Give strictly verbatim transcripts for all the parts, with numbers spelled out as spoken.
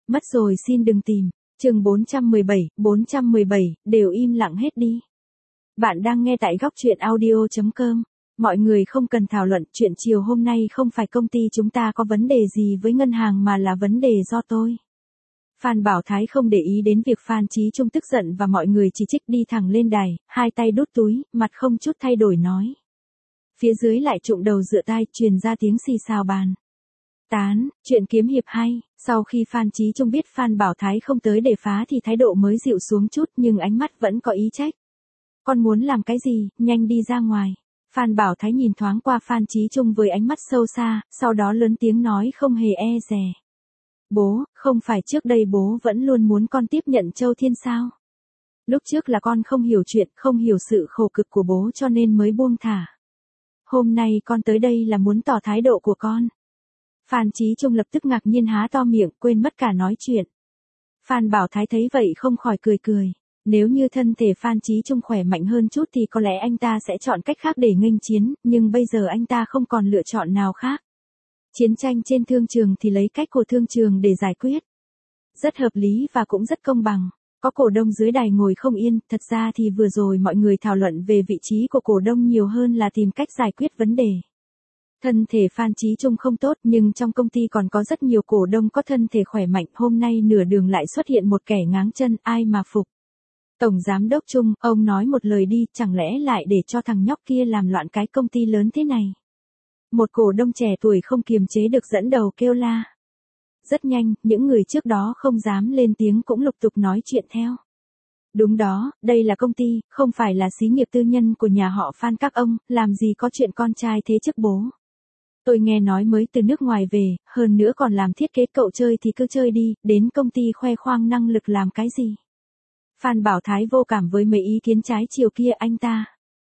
Mất rồi xin đừng tìm. Chương bốn trăm mười bảy, bốn trăm mười bảy, đều im lặng hết đi. Bạn đang nghe tại góc truyện audio chấm com. Mọi người không cần thảo luận, chuyện chiều hôm nay không phải công ty chúng ta có vấn đề gì với ngân hàng mà là vấn đề do tôi. Phan Bảo Thái không để ý đến việc Phan Chí Trung tức giận và mọi người chỉ trích, đi thẳng lên đài, hai tay đút túi, mặt không chút thay đổi nói. Phía dưới lại trụng đầu dựa tai, truyền ra tiếng xì xào bàn tán, chuyện kiếm hiệp hay. Sau khi Phan Chí Trung biết Phan Bảo Thái không tới để phá thì thái độ mới dịu xuống chút, nhưng ánh mắt vẫn có ý trách. Con muốn làm cái gì, nhanh đi ra ngoài. Phan Bảo Thái nhìn thoáng qua Phan Chí Trung với ánh mắt sâu xa, sau đó lớn tiếng nói không hề e dè. Bố, không phải trước đây bố vẫn luôn muốn con tiếp nhận Châu Thiên sao? Lúc trước là con không hiểu chuyện, không hiểu sự khổ cực của bố cho nên mới buông thả. Hôm nay con tới đây là muốn tỏ thái độ của con. Phan Chí Trung lập tức ngạc nhiên há to miệng, quên mất cả nói chuyện. Phan Bảo Thái thấy vậy không khỏi cười cười. Nếu như thân thể Phan Chí Trung khỏe mạnh hơn chút thì có lẽ anh ta sẽ chọn cách khác để nghênh chiến, nhưng bây giờ anh ta không còn lựa chọn nào khác. Chiến tranh trên thương trường thì lấy cách của thương trường để giải quyết. Rất hợp lý và cũng rất công bằng. Có cổ đông dưới đài ngồi không yên, thật ra thì vừa rồi mọi người thảo luận về vị trí của cổ đông nhiều hơn là tìm cách giải quyết vấn đề. Thân thể Phan Chí Trung không tốt nhưng trong công ty còn có rất nhiều cổ đông có thân thể khỏe mạnh, hôm nay nửa đường lại xuất hiện một kẻ ngáng chân, ai mà phục. Tổng Giám đốc Trung, ông nói một lời đi, chẳng lẽ lại để cho thằng nhóc kia làm loạn cái công ty lớn thế này. Một cổ đông trẻ tuổi không kiềm chế được dẫn đầu kêu la. Rất nhanh, những người trước đó không dám lên tiếng cũng lục tục nói chuyện theo. Đúng đó, đây là công ty, không phải là xí nghiệp tư nhân của nhà họ Phan các ông, làm gì có chuyện con trai thế chức bố. Tôi nghe nói mới từ nước ngoài về, hơn nữa còn làm thiết kế, cậu chơi thì cứ chơi đi, đến công ty khoe khoang năng lực làm cái gì. Phan Bảo Thái vô cảm với mấy ý kiến trái chiều kia, anh ta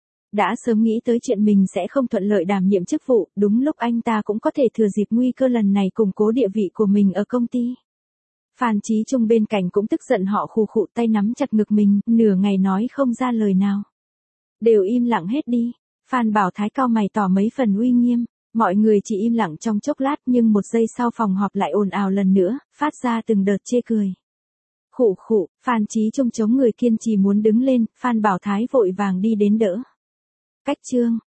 đã sớm nghĩ tới chuyện mình sẽ không thuận lợi đảm nhiệm chức vụ, đúng lúc anh ta cũng có thể thừa dịp nguy cơ lần này củng cố địa vị của mình ở công ty. Phan Chí Trung bên cạnh cũng tức giận họ khù khụ tay nắm chặt ngực mình, nửa ngày nói không ra lời nào. Đều im lặng hết đi. Phan Bảo Thái cau mày tỏ mấy phần uy nghiêm. Mọi người chỉ im lặng trong chốc lát nhưng một giây sau phòng họp lại ồn ào lần nữa, phát ra từng đợt chê cười. Khụ khụ, Phan Chí Trung chống người kiên trì muốn đứng lên, Phan Bảo Thái vội vàng đi đến đỡ. Cách chương.